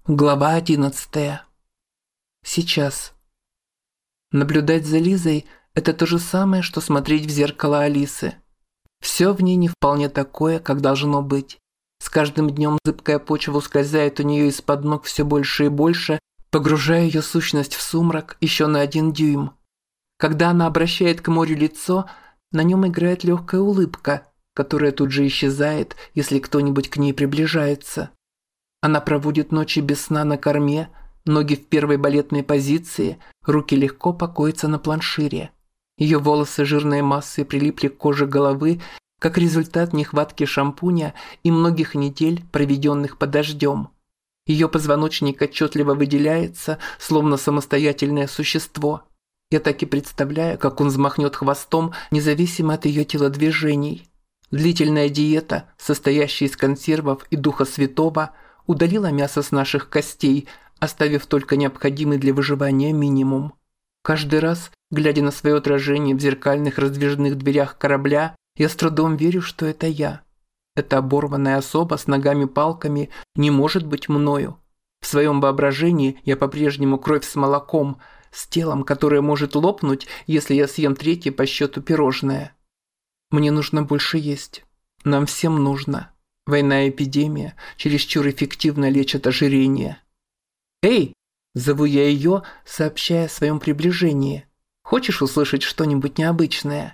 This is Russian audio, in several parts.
Глава 11. Сейчас. Наблюдать за Лизой – это то же самое, что смотреть в зеркало Алисы. Все в ней не вполне такое, как должно быть. С каждым днем зыбкая почва ускользает у нее из-под ног все больше и больше, погружая ее сущность в сумрак еще на 1 дюйм. Когда она обращает к морю лицо, на нем играет легкая улыбка, которая тут же исчезает, если кто-нибудь к ней приближается. Она проводит ночи без сна на корме, ноги в первой балетной позиции, руки легко покоятся на планшире. Ее волосы жирной массой прилипли к коже головы, как результат нехватки шампуня и многих недель, проведенных под дождем. Ее позвоночник отчетливо выделяется, словно самостоятельное существо. Я так и представляю, как он взмахнет хвостом, независимо от ее телодвижений. Длительная диета, состоящая из консервов и духа святого, удалила мясо с наших костей, оставив только необходимый для выживания минимум. Каждый раз, глядя на свое отражение в зеркальных раздвижных дверях корабля, я с трудом верю, что это я. Эта оборванная особа с ногами-палками не может быть мною. В своем воображении я по-прежнему кровь с молоком, с телом, которое может лопнуть, если я съем 3-е по счету пирожное. Мне нужно больше есть. Нам всем нужно. Война и эпидемия чересчур эффективно лечат ожирение. «Эй!» – зову я ее, сообщая о своем приближении. «Хочешь услышать что-нибудь необычное?»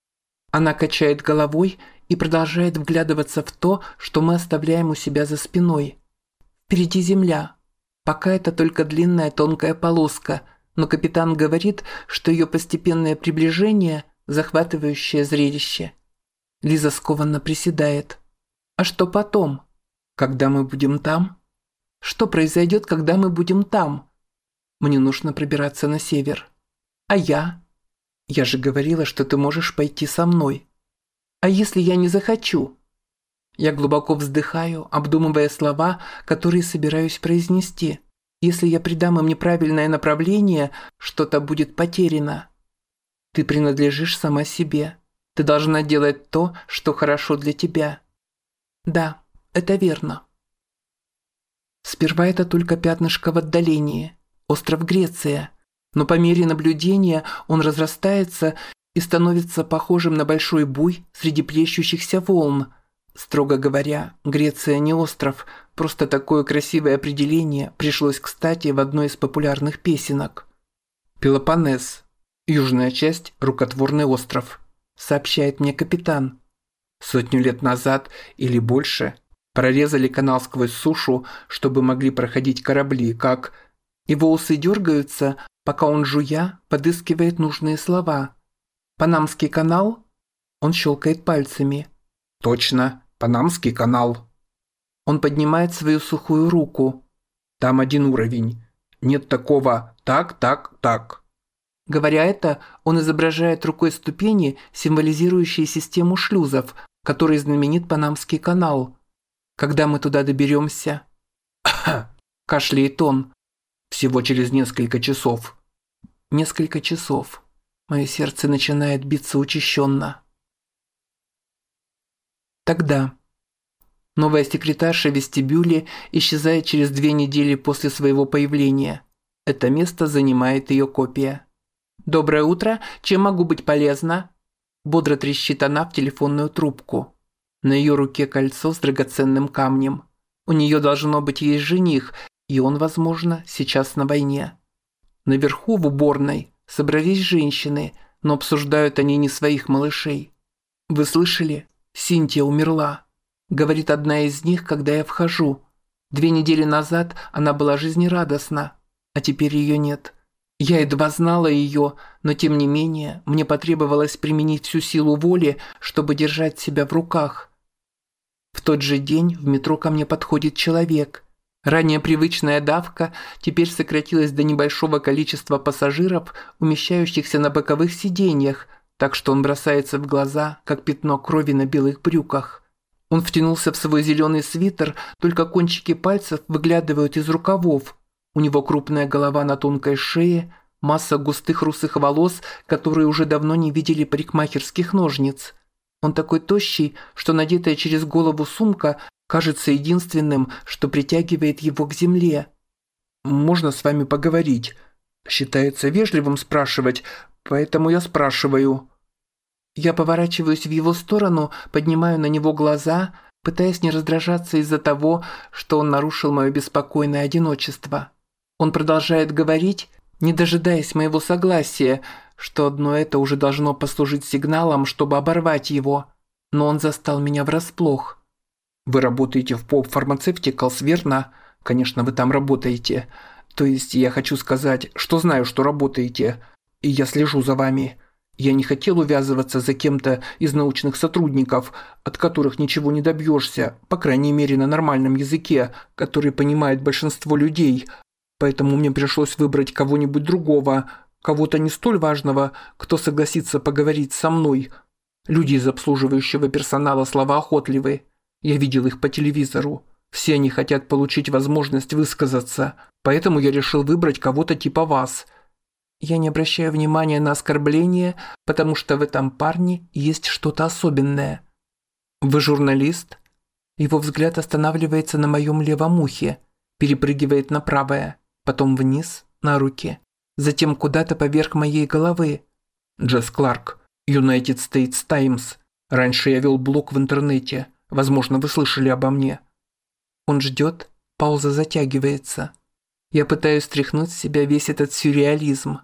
Она качает головой и продолжает вглядываться в то, что мы оставляем у себя за спиной. Впереди земля. Пока это только длинная тонкая полоска, но капитан говорит, что ее постепенное приближение – захватывающее зрелище. Лиза скованно приседает. А что потом? Когда мы будем там? Что произойдет, когда мы будем там? Мне нужно пробираться на север. А я? Я же говорила, что ты можешь пойти со мной. А если я не захочу? Я глубоко вздыхаю, обдумывая слова, которые собираюсь произнести. Если я придам им неправильное направление, что-то будет потеряно. Ты принадлежишь сама себе. Ты должна делать то, что хорошо для тебя. Да, это верно. Сперва это только пятнышко в отдалении, остров Греция, но по мере наблюдения он разрастается и становится похожим на большой буй среди плещущихся волн. Строго говоря, Греция не остров, просто такое красивое определение пришлось кстати в одной из популярных песенок. Пелопоннес, южная часть, рукотворный остров, сообщает мне капитан. 100 лет назад или больше прорезали канал сквозь сушу, чтобы могли проходить корабли, как... Его усы дергаются, пока он, жуя, подыскивает нужные слова. «Панамский канал?» Он щелкает пальцами. «Точно, Панамский канал». Он поднимает свою сухую руку. «Там 1 уровень. Нет такого так, так, так». Говоря это, он изображает рукой ступени, символизирующие систему шлюзов, который знаменит Панамский канал. Когда мы туда доберемся? Кашляет он. Всего через несколько часов. Несколько часов. Мое сердце начинает биться учащенно. Тогда. Новая секретарша в вестибюле исчезает через 2 недели после своего появления. Это место занимает ее копия. «Доброе утро. Чем могу быть полезна?» Бодро трещит она в телефонную трубку. На ее руке кольцо с драгоценным камнем. У нее должно быть есть жених, и он, возможно, сейчас на войне. Наверху в уборной собрались женщины, но обсуждают они не своих малышей. «Вы слышали? Синтия умерла», – говорит одна из них, когда я вхожу. 2 недели назад она была жизнерадостна, а теперь ее нет. Я едва знала ее, но тем не менее мне потребовалось применить всю силу воли, чтобы держать себя в руках. В тот же день в метро ко мне подходит человек. Ранее привычная давка теперь сократилась до небольшого количества пассажиров, умещающихся на боковых сиденьях, так что он бросается в глаза, как пятно крови на белых брюках. Он втянулся в свой зеленый свитер, только кончики пальцев выглядывают из рукавов. У него крупная голова на тонкой шее, масса густых русых волос, которые уже давно не видели парикмахерских ножниц. Он такой тощий, что надетая через голову сумка кажется единственным, что притягивает его к земле. можно с вами поговорить? Считается вежливым спрашивать, поэтому я спрашиваю». Я поворачиваюсь в его сторону, поднимаю на него глаза, пытаясь не раздражаться из-за того, что он нарушил мое беспокойное одиночество. Он продолжает говорить, не дожидаясь моего согласия, что одно это уже должно послужить сигналом, чтобы оборвать его. Но он застал меня врасплох. «Вы работаете в Pop Pharmaceuticals, верно? Конечно, вы там работаете. То есть я хочу сказать, что знаю, что работаете, и я слежу за вами. Я не хотел увязываться за кем-то из научных сотрудников, от которых ничего не добьешься, по крайней мере на нормальном языке, который понимает большинство людей. Поэтому мне пришлось выбрать кого-нибудь другого, кого-то не столь важного, кто согласится поговорить со мной. Люди из обслуживающего персонала словоохотливы. Я видел их по телевизору. Все они хотят получить возможность высказаться, поэтому я решил выбрать кого-то типа вас. Я не обращаю внимания на оскорбления, потому что в этом парне есть что-то особенное. Вы журналист? Его взгляд останавливается на моем левом ухе, перепрыгивает на правое, потом вниз, на руки, затем куда-то поверх моей головы. Джесс Кларк, United States Times. Раньше я вел блог в интернете. Возможно, вы слышали обо мне. Он ждет, пауза затягивается. Я пытаюсь стряхнуть с себя весь этот сюрреализм.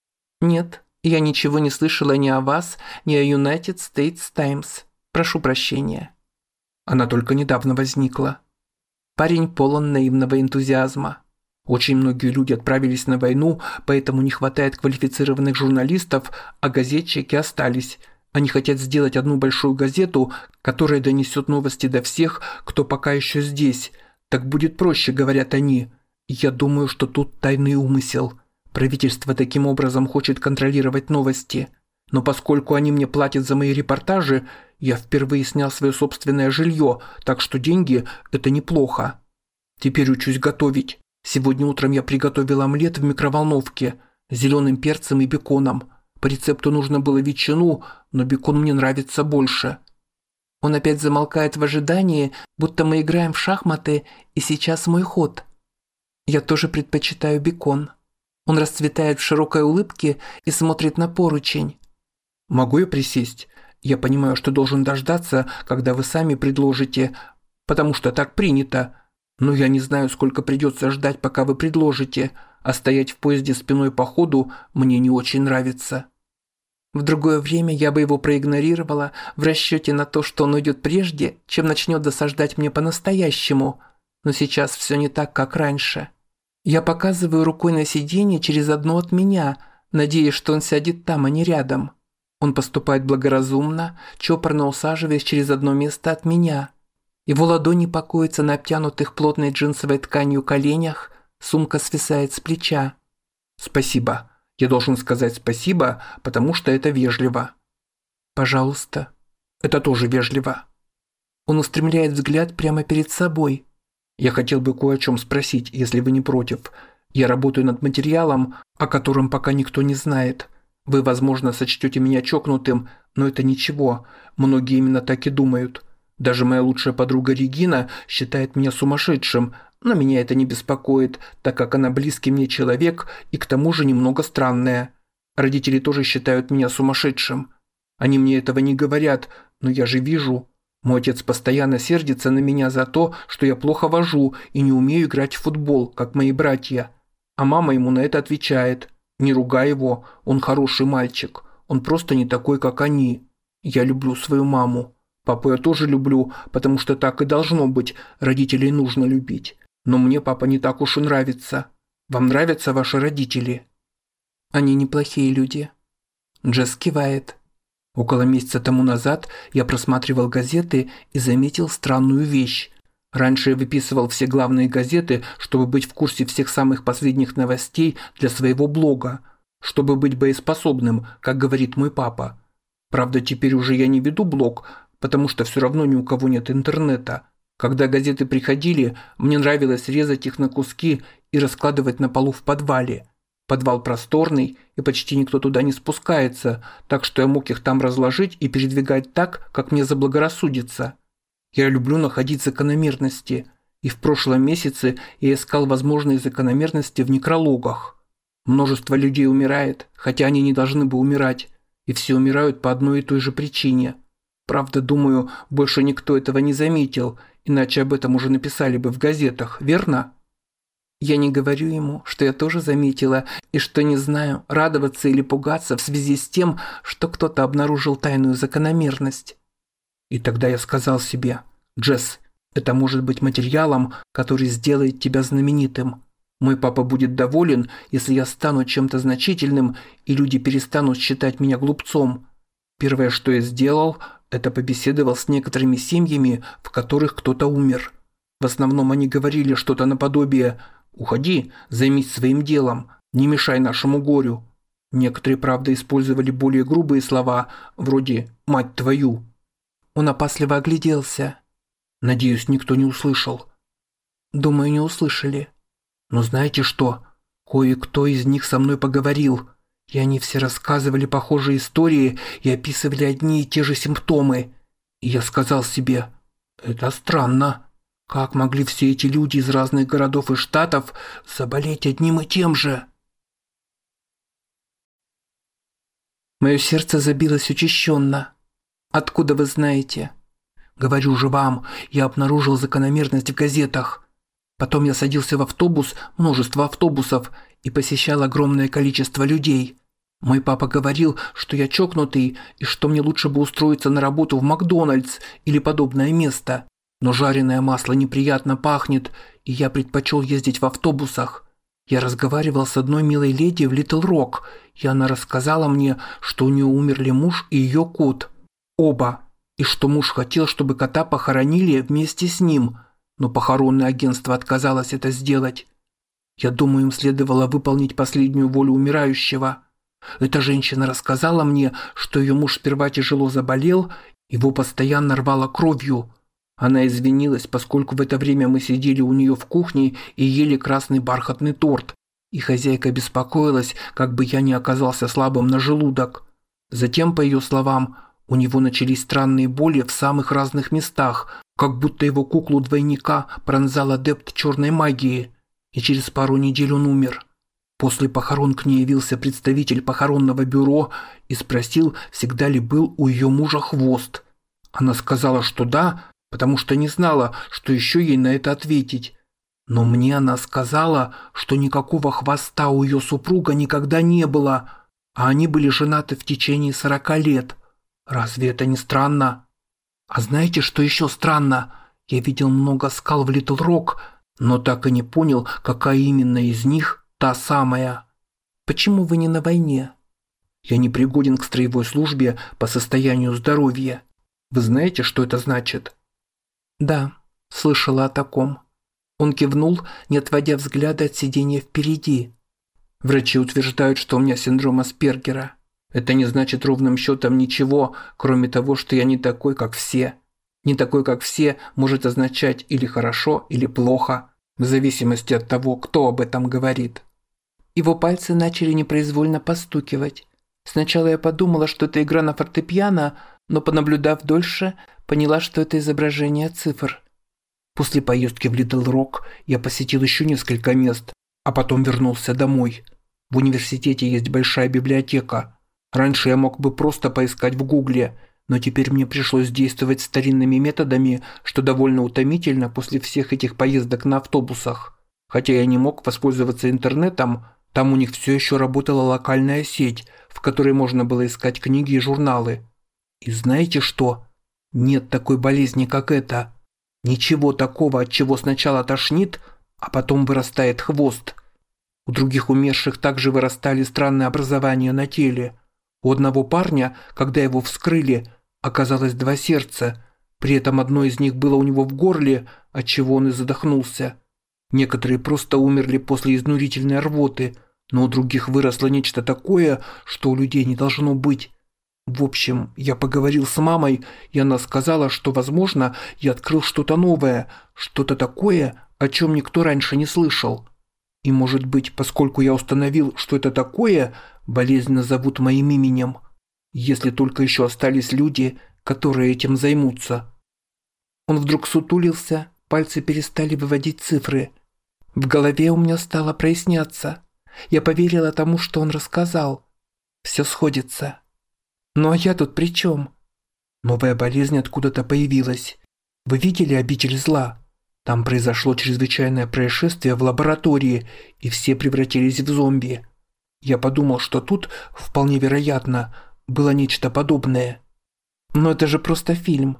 Нет, я ничего не слышала ни о вас, ни о United States Times. Прошу прощения. Она только недавно возникла. Парень полон наивного энтузиазма. Очень многие люди отправились на войну, поэтому не хватает квалифицированных журналистов, а газетчики остались. Они хотят сделать одну большую газету, которая донесет новости до всех, кто пока еще здесь. Так будет проще, говорят они. Я думаю, что тут тайный умысел. Правительство таким образом хочет контролировать новости. Но поскольку они мне платят за мои репортажи, я впервые снял свое собственное жилье, так что деньги – это неплохо. Теперь учусь готовить. Сегодня утром я приготовил омлет в микроволновке с зеленым перцем и беконом. По рецепту нужно было ветчину, но бекон мне нравится больше. Он опять замолкает в ожидании, будто мы играем в шахматы, и сейчас мой ход. Я тоже предпочитаю бекон. Он расцветает в широкой улыбке и смотрит на поручень. «Могу я присесть? Я понимаю, что должен дождаться, когда вы сами предложите, потому что так принято. Но я не знаю, сколько придется ждать, пока вы предложите, а стоять в поезде спиной по ходу мне не очень нравится». В другое время я бы его проигнорировала в расчете на то, что он уйдет прежде, чем начнет досаждать мне по-настоящему. Но сейчас все не так, как раньше. Я показываю рукой на сиденье через одно от меня, надеясь, что он сядет там, а не рядом. Он поступает благоразумно, чопорно усаживаясь через одно место от меня. Его ладони покоятся на обтянутых плотной джинсовой тканью коленях, сумка свисает с плеча. «Спасибо. Я должен сказать спасибо, потому что это вежливо». «Пожалуйста». «Это тоже вежливо». Он устремляет взгляд прямо перед собой. «Я хотел бы кое о чем спросить, если вы не против. Я работаю над материалом, о котором пока никто не знает. Вы, возможно, сочтете меня чокнутым, но это ничего. Многие именно так и думают. Даже моя лучшая подруга Регина считает меня сумасшедшим, но меня это не беспокоит, так как она близкий мне человек и к тому же немного странная. Родители тоже считают меня сумасшедшим. Они мне этого не говорят, но я же вижу. Мой отец постоянно сердится на меня за то, что я плохо вожу и не умею играть в футбол, как мои братья. А мама ему на это отвечает: «Не ругай его, он хороший мальчик, он просто не такой, как они». Я люблю свою маму. Папу я тоже люблю, потому что так и должно быть, родителей нужно любить. Но мне папа не так уж и нравится. Вам нравятся ваши родители? Они неплохие люди. Джесс кивает. Около месяца тому назад я просматривал газеты и заметил странную вещь. Раньше я выписывал все главные газеты, чтобы быть в курсе всех самых последних новостей для своего блога, чтобы быть боеспособным, как говорит мой папа. Правда, теперь уже я не веду блог, потому что все равно ни у кого нет интернета. Когда газеты приходили, мне нравилось резать их на куски и раскладывать на полу в подвале. Подвал просторный, и почти никто туда не спускается, так что я мог их там разложить и передвигать так, как мне заблагорассудится. Я люблю находить закономерности. И в прошлом месяце я искал возможные закономерности в некрологах. Множество людей умирает, хотя они не должны бы умирать, и все умирают по одной и той же причине. Правда, думаю, больше никто этого не заметил, иначе об этом уже написали бы в газетах, верно? Я не говорю ему, что я тоже заметила, и что не знаю, радоваться или пугаться в связи с тем, что кто-то обнаружил тайную закономерность. И тогда я сказал себе: «Джесс, это может быть материалом, который сделает тебя знаменитым. Мой папа будет доволен, если я стану чем-то значительным, и люди перестанут считать меня глупцом». Первое, что я сделал, это побеседовал с некоторыми семьями, в которых кто-то умер. В основном они говорили что-то наподобие: «Уходи, займись своим делом, не мешай нашему горю». Некоторые, правда, использовали более грубые слова, вроде «мать твою». Он опасливо огляделся. Надеюсь, никто не услышал. Думаю, не услышали. Но знаете что? Кое-кто из них со мной поговорил, и они все рассказывали похожие истории и описывали одни и те же симптомы. И я сказал себе: это странно. Как могли все эти люди из разных городов и штатов заболеть одним и тем же? Мое сердце забилось учащенно. Откуда вы знаете? Говорю же вам, я обнаружил закономерность в газетах. Потом я садился в автобус, множество автобусов, и посещал огромное количество людей. Мой папа говорил, что я чокнутый и что мне лучше бы устроиться на работу в Макдональдс или подобное место. Но жареное масло неприятно пахнет, и я предпочел ездить в автобусах. Я разговаривал с одной милой леди в Литл Рок, и она рассказала мне, что у нее умерли муж и ее кот. Оба. И что муж хотел, чтобы кота похоронили вместе с ним, но похоронное агентство отказалось это сделать. Я думаю, им следовало выполнить последнюю волю умирающего. Эта женщина рассказала мне, что ее муж сперва тяжело заболел, его постоянно рвало кровью. Она извинилась, поскольку в это время мы сидели у нее в кухне и ели красный бархатный торт, и хозяйка беспокоилась, как бы я не оказался слабым на желудок. Затем, по ее словам, у него начались странные боли в самых разных местах, как будто его куклу-двойника пронзал адепт черной магии, и через пару недель он умер. После похорон к ней явился представитель похоронного бюро и спросил, всегда ли был у ее мужа хвост. Она сказала, что да, потому что не знала, что еще ей на это ответить. Но мне она сказала, что никакого хвоста у ее супруга никогда не было, а они были женаты в течение 40 лет. Разве это не странно? А знаете, что еще странно? Я видел много скал в Литл Рок, но так и не понял, какая именно из них та самая. Почему вы не на войне? Я не пригоден к строевой службе по состоянию здоровья. Вы знаете, что это значит? Да, слышала о таком. Он кивнул, не отводя взгляда от сидения впереди. Врачи утверждают, что у меня синдром Аспергера. Это не значит ровным счетом ничего, кроме того, что я не такой, как все. Не такой, как все, может означать или хорошо, или плохо, в зависимости от того, кто об этом говорит. Его пальцы начали непроизвольно постукивать. Сначала я подумала, что это игра на фортепиано, но, понаблюдав дольше, поняла, что это изображение цифр. После поездки в Литл Рок я посетил еще несколько мест, а потом вернулся домой. В университете есть большая библиотека. Раньше я мог бы просто поискать в Гугле, но теперь мне пришлось действовать старинными методами, что довольно утомительно после всех этих поездок на автобусах. Хотя я не мог воспользоваться интернетом, там у них все еще работала локальная сеть, в которой можно было искать книги и журналы. И знаете что? Нет такой болезни, как эта. Ничего такого, от чего сначала тошнит, а потом вырастает хвост. У других умерших также вырастали странные образования на теле. У одного парня, когда его вскрыли, оказалось 2 сердца, при этом одно из них было у него в горле, отчего он и задохнулся. Некоторые просто умерли после изнурительной рвоты, но у других выросло нечто такое, что у людей не должно быть. В общем, я поговорил с мамой, и она сказала, что, возможно, я открыл что-то новое, что-то такое, о чем никто раньше не слышал. И, может быть, поскольку я установил, что это такое, болезнь назовут моим именем. Если только еще остались люди, которые этим займутся. Он вдруг сутулился, пальцы перестали выводить цифры. В голове у меня стало проясняться. Я поверила тому, что он рассказал. Все сходится. Ну а я тут при чем? Новая болезнь откуда-то появилась. Вы видели обитель зла? Там произошло чрезвычайное происшествие в лаборатории, и все превратились в зомби. Я подумал, что тут, вполне вероятно, было нечто подобное. Но это же просто фильм.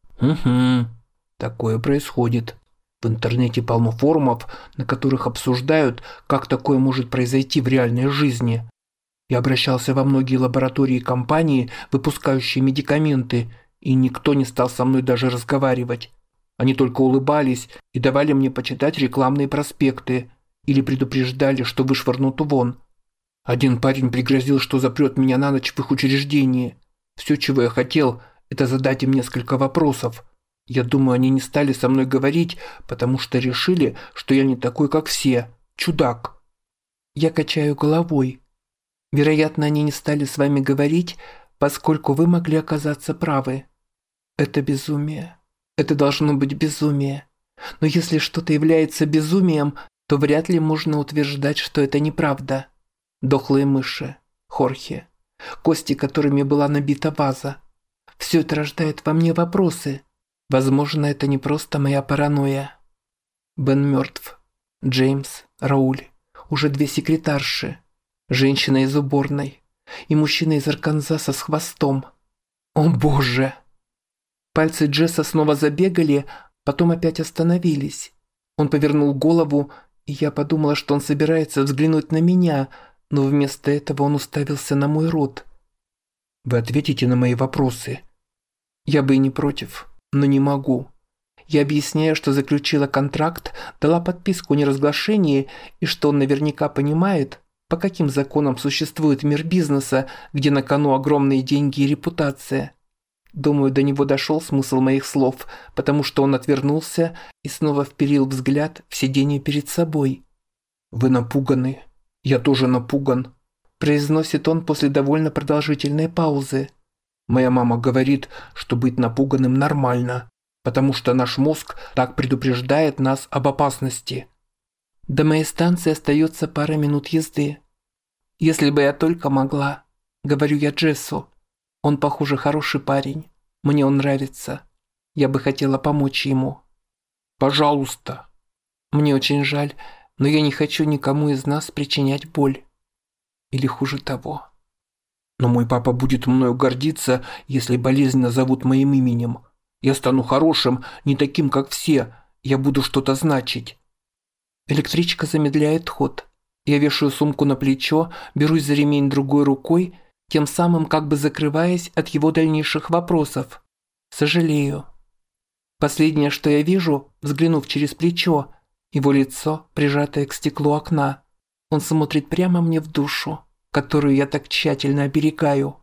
Угу. Такое происходит. В интернете полно форумов, на которых обсуждают, как такое может произойти в реальной жизни. Я обращался во многие лаборатории и компании, выпускающие медикаменты, и никто не стал со мной даже разговаривать. Они только улыбались и давали мне почитать рекламные проспекты или предупреждали, что вышвырнут вон. Один парень пригрозил, что запрет меня на ночь в их учреждении. Все, чего я хотел, это задать им несколько вопросов. Я думаю, они не стали со мной говорить, потому что решили, что я не такой, как все. Чудак. Я качаю головой. Вероятно, они не стали с вами говорить, поскольку вы могли оказаться правы. Это безумие. Это должно быть безумие. Но если что-то является безумием, то вряд ли можно утверждать, что это неправда. Дохлые мыши, хорхе, кости, которыми была набита ваза. Все это рождает во мне вопросы. Возможно, это не просто моя паранойя. Бен мертв. Джеймс, Рауль, уже 2 секретарши. Женщина из уборной и мужчина из Арканзаса с хвостом. О боже! Пальцы Джесса снова забегали, потом опять остановились. Он повернул голову, и я подумала, что он собирается взглянуть на меня, но вместо этого он уставился на мой рот. Вы ответите на мои вопросы? Я бы и не против, но не могу. Я объясняю, что заключила контракт, дала подписку о неразглашении и что он наверняка понимает, по каким законам существует мир бизнеса, где на кону огромные деньги и репутация. Думаю, до него дошел смысл моих слов, потому что он отвернулся и снова вперил взгляд в сиденье перед собой. «Вы напуганы. Я тоже напуган», – произносит он после довольно продолжительной паузы. «Моя мама говорит, что быть напуганным нормально, потому что наш мозг так предупреждает нас об опасности». До моей станции остается пара минут езды. «Если бы я только могла», – говорю я Джессу. Он, похоже, хороший парень. Мне он нравится. Я бы хотела помочь ему. «Пожалуйста». Мне очень жаль, но я не хочу никому из нас причинять боль. Или хуже того. Но мой папа будет мною гордиться, если болезнь назовут моим именем. Я стану хорошим, не таким, как все. Я буду что-то значить. Электричка замедляет ход. Я вешаю сумку на плечо, берусь за ремень другой рукой, тем самым как бы закрываясь от его дальнейших вопросов. Сожалею. Последнее, что я вижу, взглянув через плечо, его лицо, прижатое к стеклу окна. Он смотрит прямо мне в душу, которую я так тщательно оберегаю.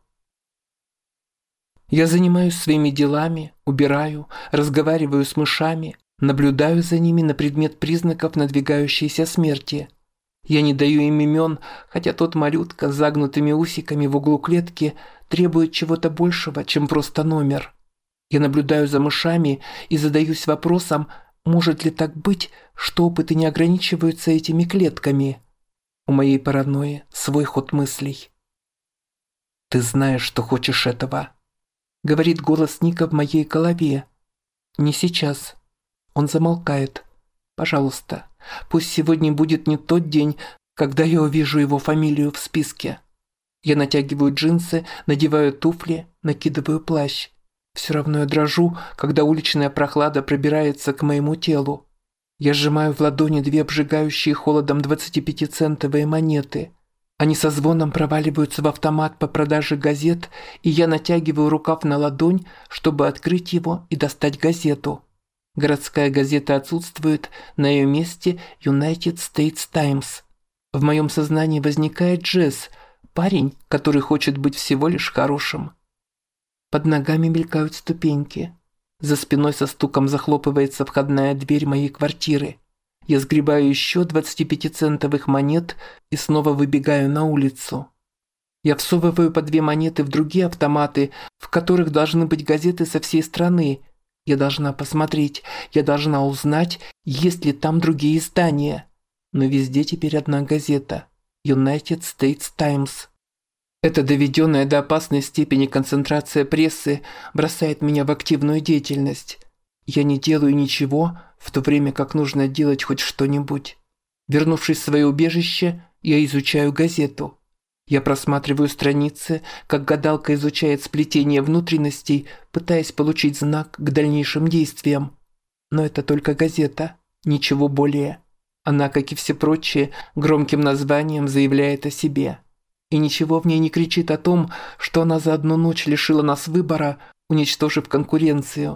Я занимаюсь своими делами, убираю, разговариваю с мышами, наблюдаю за ними на предмет признаков надвигающейся смерти. Я не даю им имен, хотя тот малютка с загнутыми усиками в углу клетки требует чего-то большего, чем просто номер. Я наблюдаю за мышами и задаюсь вопросом, может ли так быть, что опыты не ограничиваются этими клетками. У моей паранойи свой ход мыслей. «Ты знаешь, что хочешь этого», — говорит голос Ника в моей голове. «Не сейчас». Он замолкает. «Пожалуйста, пусть сегодня будет не тот день, когда я увижу его фамилию в списке». Я натягиваю джинсы, надеваю туфли, накидываю плащ. Все равно я дрожу, когда уличная прохлада пробирается к моему телу. Я сжимаю в ладони 2 обжигающие холодом 25-центовые монеты. Они со звоном проваливаются в автомат по продаже газет, и я натягиваю рукав на ладонь, чтобы открыть его и достать газету. Городская газета отсутствует, на ее месте United States Times. В моем сознании возникает Джесс, парень, который хочет быть всего лишь хорошим. Под ногами мелькают ступеньки. За спиной со стуком захлопывается входная дверь моей квартиры. Я сгребаю еще 25-центовых монет и снова выбегаю на улицу. Я всовываю по 2 монеты в другие автоматы, в которых должны быть газеты со всей страны, Я должна посмотреть, я должна узнать, есть ли там другие издания. Но везде теперь одна газета – United States Times. Эта доведенная до опасной степени концентрация прессы бросает меня в активную деятельность. Я не делаю ничего, в то время как нужно делать хоть что-нибудь. Вернувшись в свое убежище, я изучаю газету. Я просматриваю страницы, как гадалка изучает сплетение внутренностей, пытаясь получить знак к дальнейшим действиям. Но это только газета, ничего более. Она, как и все прочие, громким названием заявляет о себе. И ничего в ней не кричит о том, что она за одну ночь лишила нас выбора, уничтожив конкуренцию.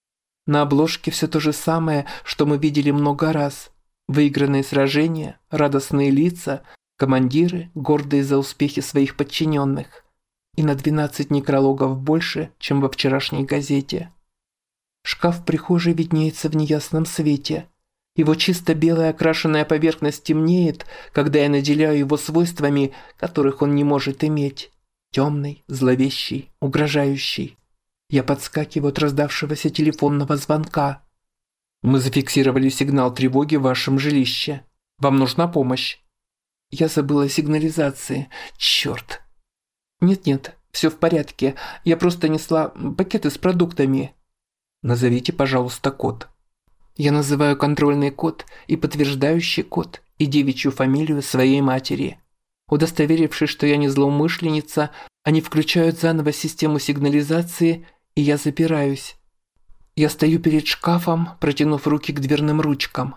На обложке все то же самое, что мы видели много раз. Выигранные сражения, радостные лица, командиры, гордые за успехи своих подчиненных. И на 12 некрологов больше, чем во вчерашней газете. Шкаф в прихожей виднеется в неясном свете. Его чисто белая окрашенная поверхность темнеет, когда я наделяю его свойствами, которых он не может иметь. Темный, зловещий, угрожающий. Я подскакиваю от раздавшегося телефонного звонка. «Мы зафиксировали сигнал тревоги в вашем жилище. Вам нужна помощь?» Я забыла о сигнализации. Черт. Нет, все в порядке. Я просто несла пакеты с продуктами. Назовите, пожалуйста, код. Я называю контрольный код и подтверждающий код и девичью фамилию своей матери. Удостоверившись, что я не злоумышленница, они включают заново систему сигнализации, и я запираюсь. Я стою перед шкафом, протянув руки к дверным ручкам.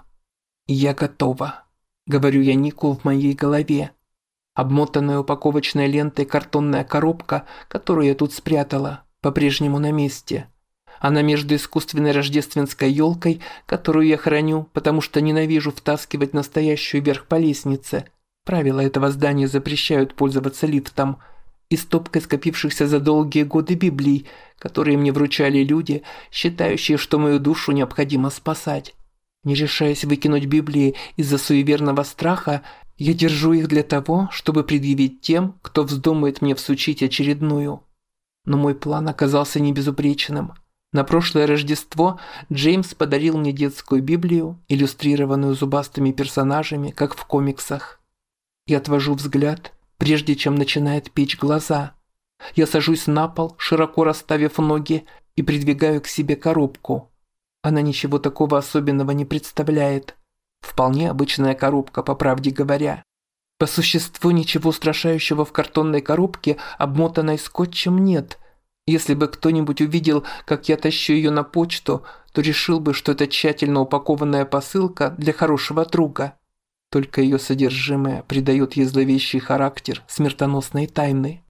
Я готова. Говорю я Нику в моей голове. Обмотанная упаковочной лентой картонная коробка, которую я тут спрятала, по-прежнему на месте. Она между искусственной рождественской елкой, которую я храню, потому что ненавижу втаскивать настоящую вверх по лестнице. Правила этого здания запрещают пользоваться лифтом. И стопкой скопившихся за долгие годы Библий, которые мне вручали люди, считающие, что мою душу необходимо спасать. Не решаясь выкинуть Библии из-за суеверного страха, я держу их для того, чтобы предъявить тем, кто вздумает мне всучить очередную. Но мой план оказался небезупречным. На прошлое Рождество Джеймс подарил мне детскую Библию, иллюстрированную зубастыми персонажами, как в комиксах. Я отвожу взгляд, прежде чем начинает печь глаза. Я сажусь на пол, широко расставив ноги, и придвигаю к себе коробку. Она ничего такого особенного не представляет. Вполне обычная коробка, по правде говоря. По существу ничего устрашающего в картонной коробке, обмотанной скотчем, нет. Если бы кто-нибудь увидел, как я тащу ее на почту, то решил бы, что это тщательно упакованная посылка для хорошего друга. Только ее содержимое придает ей зловещий характер смертоносной тайны.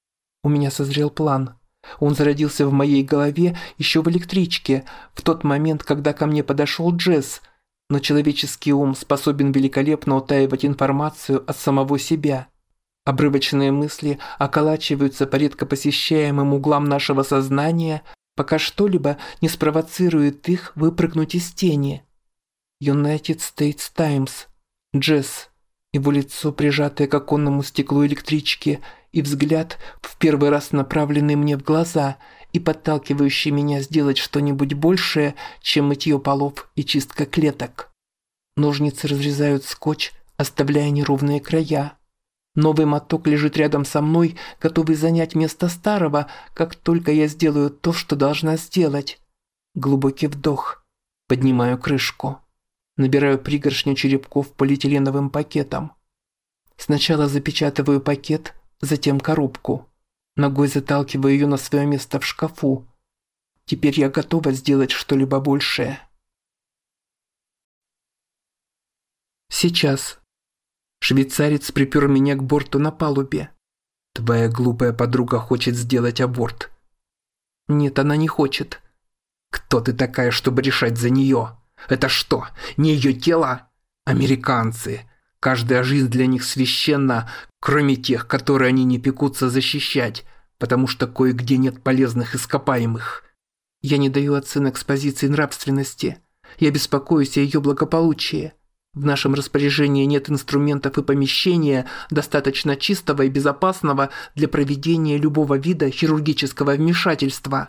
У меня созрел план. Он зародился в моей голове еще в электричке, в тот момент, когда ко мне подошел Джесс. Но человеческий ум способен великолепно утаивать информацию от самого себя. Обрывочные мысли околачиваются по редко посещаемым углам нашего сознания, пока что-либо не спровоцирует их выпрыгнуть из тени. United States Times. Джесс. Его лицо, прижатое к оконному стеклу электрички, и взгляд, в первый раз направленный мне в глаза и подталкивающий меня сделать что-нибудь большее, чем мытье полов и чистка клеток. Ножницы разрезают скотч, оставляя неровные края. Новый моток лежит рядом со мной, готовый занять место старого, как только я сделаю то, что должна сделать. Глубокий вдох. Поднимаю крышку. Набираю пригоршню черепков полиэтиленовым пакетом. Сначала запечатываю пакет, затем коробку. Ногой заталкиваю ее на свое место в шкафу. Теперь я готова сделать что-либо большее. Сейчас. Швейцарец припер меня к борту на палубе. Твоя глупая подруга хочет сделать аборт. Нет, она не хочет. Кто ты такая, чтобы решать за нее? Это что, не ее тело? Американцы. Каждая жизнь для них священна, кроме тех, которые они не пекутся защищать, потому что кое-где нет полезных ископаемых. Я не даю оценок с позиции нравственности. Я беспокоюсь о ее благополучии. В нашем распоряжении нет инструментов и помещения, достаточно чистого и безопасного для проведения любого вида хирургического вмешательства.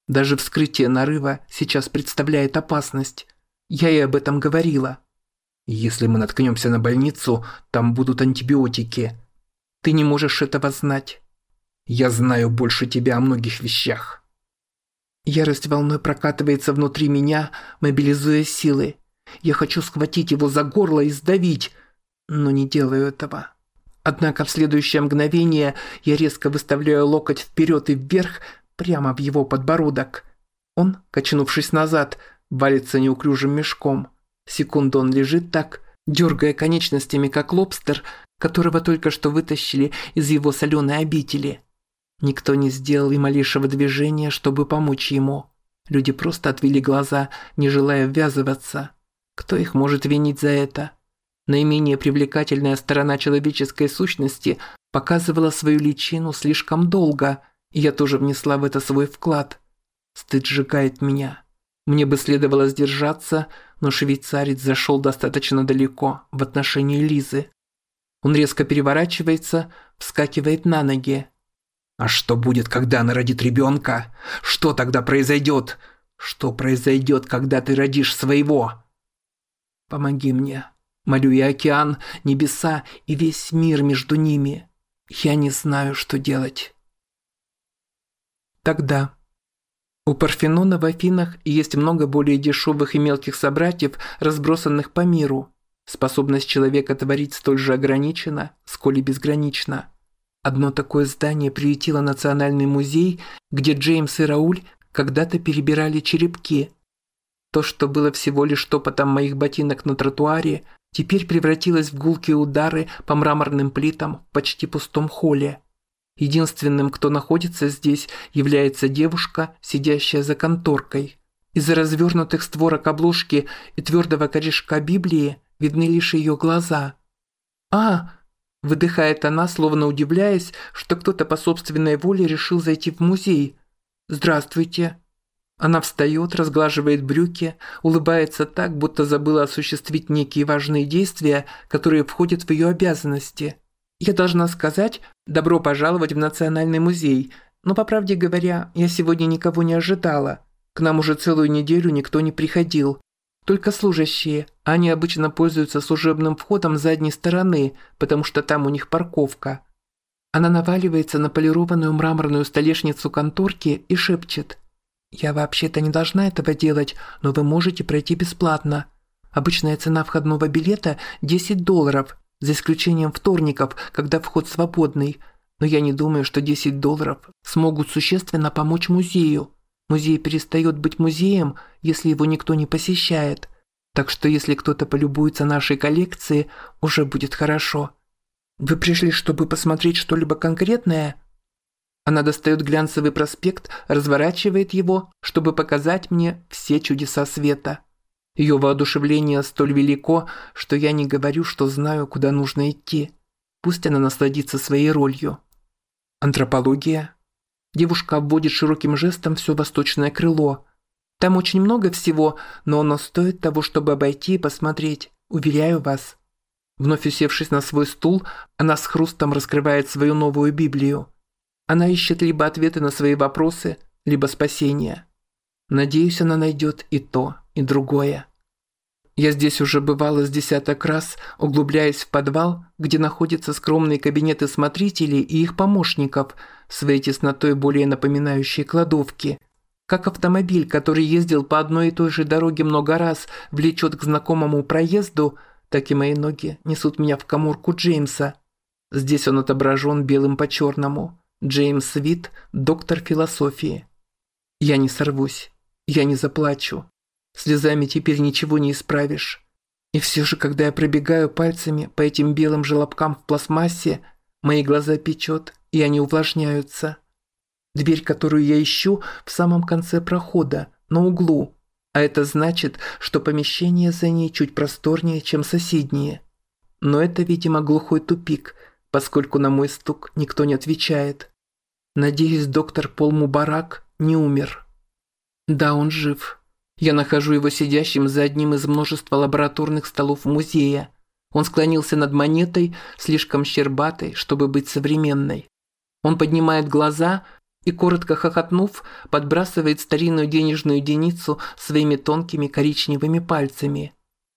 Даже вскрытие нарыва сейчас представляет опасность. Я и об этом говорила. Если мы наткнемся на больницу, там будут антибиотики. Ты не можешь этого знать. Я знаю больше тебя о многих вещах. Ярость волной прокатывается внутри меня, мобилизуя силы. Я хочу схватить его за горло и сдавить, но не делаю этого. Однако в следующее мгновение я резко выставляю локоть вперед и вверх, прямо в его подбородок. Он, качнувшись назад, валится неуклюжим мешком. Секунду он лежит так, дергая конечностями, как лобстер, которого только что вытащили из его соленой обители. Никто не сделал и малейшего движения, чтобы помочь ему. Люди просто отвели глаза, не желая ввязываться. Кто их может винить за это? Наименее привлекательная сторона человеческой сущности показывала свою личину слишком долго, и я тоже внесла в это свой вклад. Стыд сжигает меня. Мне бы следовало сдержаться, но швейцарец зашел достаточно далеко в отношении Лизы. Он резко переворачивается, вскакивает на ноги. «А что будет, когда она родит ребенка? Что тогда произойдет? Что произойдет, когда ты родишь своего?» «Помоги мне». Молю я океан, небеса и весь мир между ними. Я не знаю, что делать. Тогда. У Парфенона в Афинах есть много более дешевых и мелких собратьев, разбросанных по миру. Способность человека творить столь же ограничена, сколь и безгранична. Одно такое здание приютило Национальный музей, где Джеймс и Рауль когда-то перебирали черепки. То, что было всего лишь топотом моих ботинок на тротуаре, теперь превратилось в гулкие удары по мраморным плитам в почти пустом холле. Единственным, кто находится здесь, является девушка, сидящая за конторкой. Из-за развернутых створок обложки и твердого корешка Библии видны лишь ее глаза. «А!» – выдыхает она, словно удивляясь, что кто-то по собственной воле решил зайти в музей. «Здравствуйте!» Она встает, разглаживает брюки, улыбается так, будто забыла осуществить некие важные действия, которые входят в ее обязанности. Я должна сказать, добро пожаловать в Национальный музей, но, по правде говоря, я сегодня никого не ожидала. К нам уже целую неделю никто не приходил. Только служащие, они обычно пользуются служебным входом с задней стороны, потому что там у них парковка. Она наваливается на полированную мраморную столешницу конторки и шепчет: «Я вообще-то не должна этого делать, но вы можете пройти бесплатно. Обычная цена входного билета $10, за исключением вторников, когда вход свободный. Но я не думаю, что $10 смогут существенно помочь музею. Музей перестает быть музеем, если его никто не посещает. Так что если кто-то полюбуется нашей коллекцией, уже будет хорошо. Вы пришли, чтобы посмотреть что-либо конкретное?» Она достает глянцевый проспект, разворачивает его, чтобы показать мне все чудеса света. Ее воодушевление столь велико, что я не говорю, что знаю, куда нужно идти. Пусть она насладится своей ролью. Антропология. Девушка обводит широким жестом все восточное крыло. Там очень много всего, но оно стоит того, чтобы обойти и посмотреть. Уверяю вас. Вновь усевшись на свой стул, она с хрустом раскрывает свою новую Библию. Она ищет либо ответы на свои вопросы, либо спасение. Надеюсь, она найдет и то, и другое. Я здесь уже бывала с десяток раз, углубляясь в подвал, где находятся скромные кабинеты смотрителей и их помощников, своей теснотой более напоминающие кладовки. Как автомобиль, который ездил по одной и той же дороге много раз, влечет к знакомому проезду, так и мои ноги несут меня в каморку Джеймса. Здесь он отображен белым по черному. Джеймс Вит, доктор философии. Я не сорвусь, я не заплачу. Слезами теперь ничего не исправишь. И все же, когда я пробегаю пальцами по этим белым желобкам в пластмассе, мои глаза печет, и они увлажняются. Дверь, которую я ищу, в самом конце прохода, на углу. А это значит, что помещение за ней чуть просторнее, чем соседние. Но это, видимо, глухой тупик, поскольку на мой стук никто не отвечает. Надеюсь, доктор Пол Мубарак не умер. Да, он жив. Я нахожу его сидящим за одним из множества лабораторных столов музея. Он склонился над монетой, слишком щербатой, чтобы быть современной. Он поднимает глаза, и, коротко хохотнув, подбрасывает старинную денежную единицу своими тонкими коричневыми пальцами.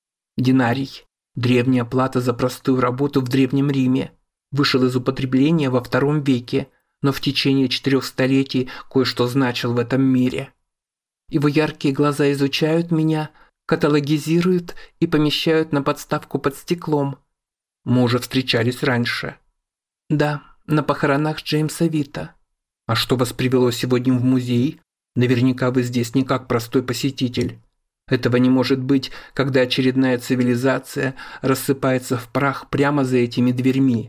Динарий. Древняя плата за простую работу в Древнем Риме. Вышел из употребления во II веке, но в течение 4 столетий кое-что значил в этом мире. Его яркие глаза изучают меня, каталогизируют и помещают на подставку под стеклом. Мы уже встречались раньше. Да, на похоронах Джеймса Вита. А что вас привело сегодня в музей? Наверняка вы здесь не как простой посетитель. Этого не может быть, когда очередная цивилизация рассыпается в прах прямо за этими дверьми.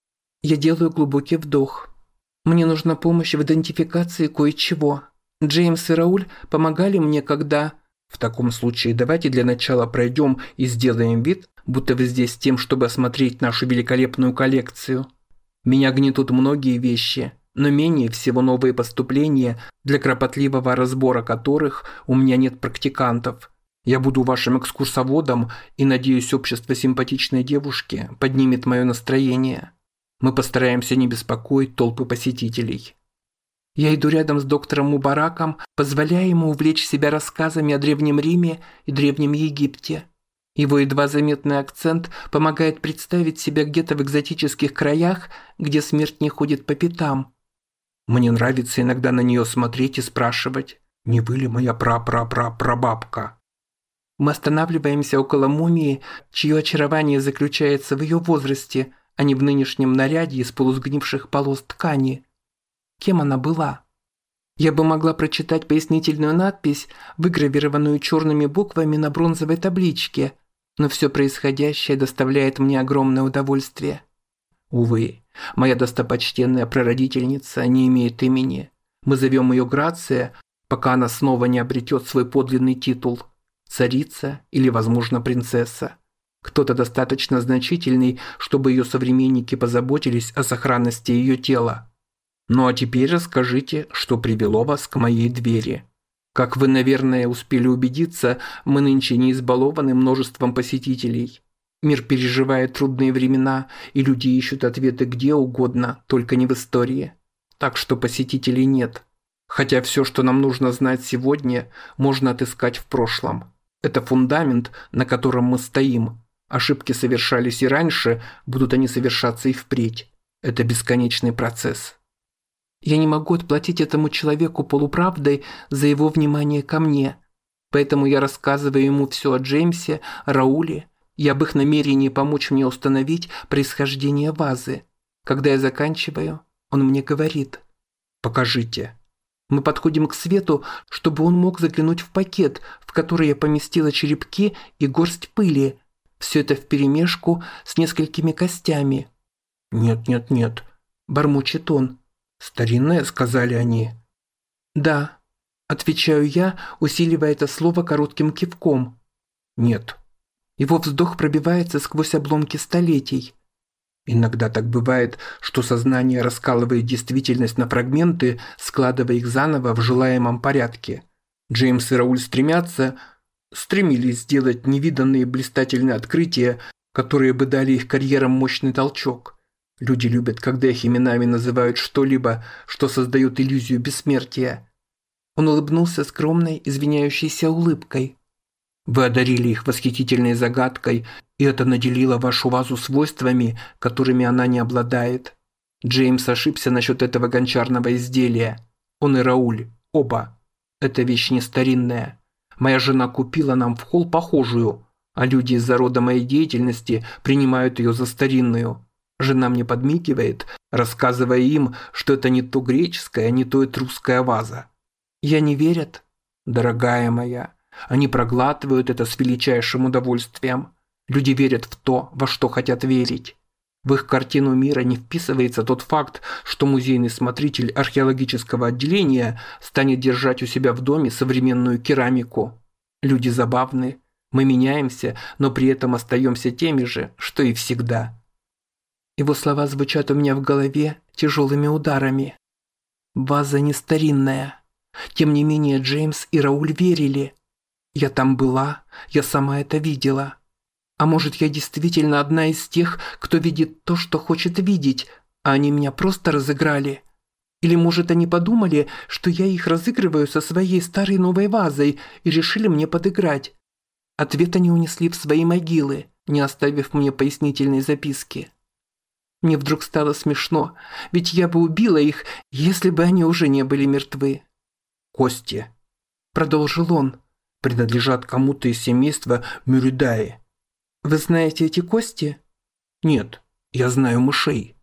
Я делаю глубокий вдох. Мне нужна помощь в идентификации кое-чего. Джеймс и Рауль помогали мне, когда... В таком случае давайте для начала пройдем и сделаем вид, будто вы здесь с тем, чтобы осмотреть нашу великолепную коллекцию. Меня гнетут многие вещи, но менее всего новые поступления, для кропотливого разбора которых у меня нет практикантов. Я буду вашим экскурсоводом и, надеюсь, общество симпатичной девушки поднимет мое настроение. Мы постараемся не беспокоить толпы посетителей. Я иду рядом с доктором Мубараком, позволяя ему увлечь себя рассказами о Древнем Риме и Древнем Египте. Его едва заметный акцент помогает представить себя где-то в экзотических краях, где смерть не ходит по пятам. Мне нравится иногда на нее смотреть и спрашивать, не вы ли моя прабабка? Мы останавливаемся около мумии, чье очарование заключается в ее возрасте, а не в нынешнем наряде из полусгнивших полос ткани. Кем она была? Я бы могла прочитать пояснительную надпись, выгравированную черными буквами на бронзовой табличке, но все происходящее доставляет мне огромное удовольствие. Увы, моя достопочтенная прародительница не имеет имени. Мы зовем ее Грация, пока она снова не обретет свой подлинный титул – царица или, возможно, принцесса. Кто-то достаточно значительный, чтобы ее современники позаботились о сохранности ее тела. Ну а теперь расскажите, что привело вас к моей двери. Как вы, наверное, успели убедиться, мы нынче не избалованы множеством посетителей. Мир переживает трудные времена, и люди ищут ответы где угодно, только не в истории. Так что посетителей нет. Хотя все, что нам нужно знать сегодня, можно отыскать в прошлом. Это фундамент, на котором мы стоим. Ошибки совершались и раньше, будут они совершаться и впредь. Это бесконечный процесс. Я не могу отплатить этому человеку полуправдой за его внимание ко мне. Поэтому я рассказываю ему все о Джеймсе, Рауле и об их намерении помочь мне установить происхождение вазы. Когда я заканчиваю, он мне говорит: «Покажите». Мы подходим к свету, чтобы он мог заглянуть в пакет, в который я поместила черепки и горсть пыли. Все это вперемешку с несколькими костями. «Нет», – бормочет он. «Старинное», – сказали они. «Да», – отвечаю я, усиливая это слово коротким кивком. «Нет». Его вздох пробивается сквозь обломки столетий. Иногда так бывает, что сознание раскалывает действительность на фрагменты, складывая их заново в желаемом порядке. Джеймс и Рауль стремились сделать невиданные блистательные открытия, которые бы дали их карьерам мощный толчок. Люди любят, когда их именами называют что-либо, что создает иллюзию бессмертия. Он улыбнулся скромной, извиняющейся улыбкой. Вы одарили их восхитительной загадкой, и это наделило вашу вазу свойствами, которыми она не обладает. Джеймс ошибся насчет этого гончарного изделия. Он и Рауль, оба. Эта вещь не старинная. Моя жена купила нам в холл похожую, а люди из-за рода моей деятельности принимают ее за старинную. Жена мне подмигивает, рассказывая им, что это не то греческая, не то этрусская ваза. Я не верят? Дорогая моя, они проглатывают это с величайшим удовольствием. Люди верят в то, во что хотят верить. В их картину мира не вписывается тот факт, что музейный смотритель археологического отделения станет держать у себя в доме современную керамику. Люди забавны, мы меняемся, но при этом остаемся теми же, что и всегда. Его слова звучат у меня в голове тяжелыми ударами. Ваза не старинная. Тем не менее Джеймс и Рауль верили. Я там была, я сама это видела. А может, я действительно одна из тех, кто видит то, что хочет видеть, а они меня просто разыграли? Или, может, они подумали, что я их разыгрываю со своей старой новой вазой и решили мне подыграть. Ответ они унесли в свои могилы, не оставив мне пояснительной записки. Мне вдруг стало смешно, ведь я бы убила их, если бы они уже не были мертвы. «Кости», – продолжил он, – «принадлежат кому-то из семейства Мюридаи». «Вы знаете эти кости?» «Нет, я знаю мышей».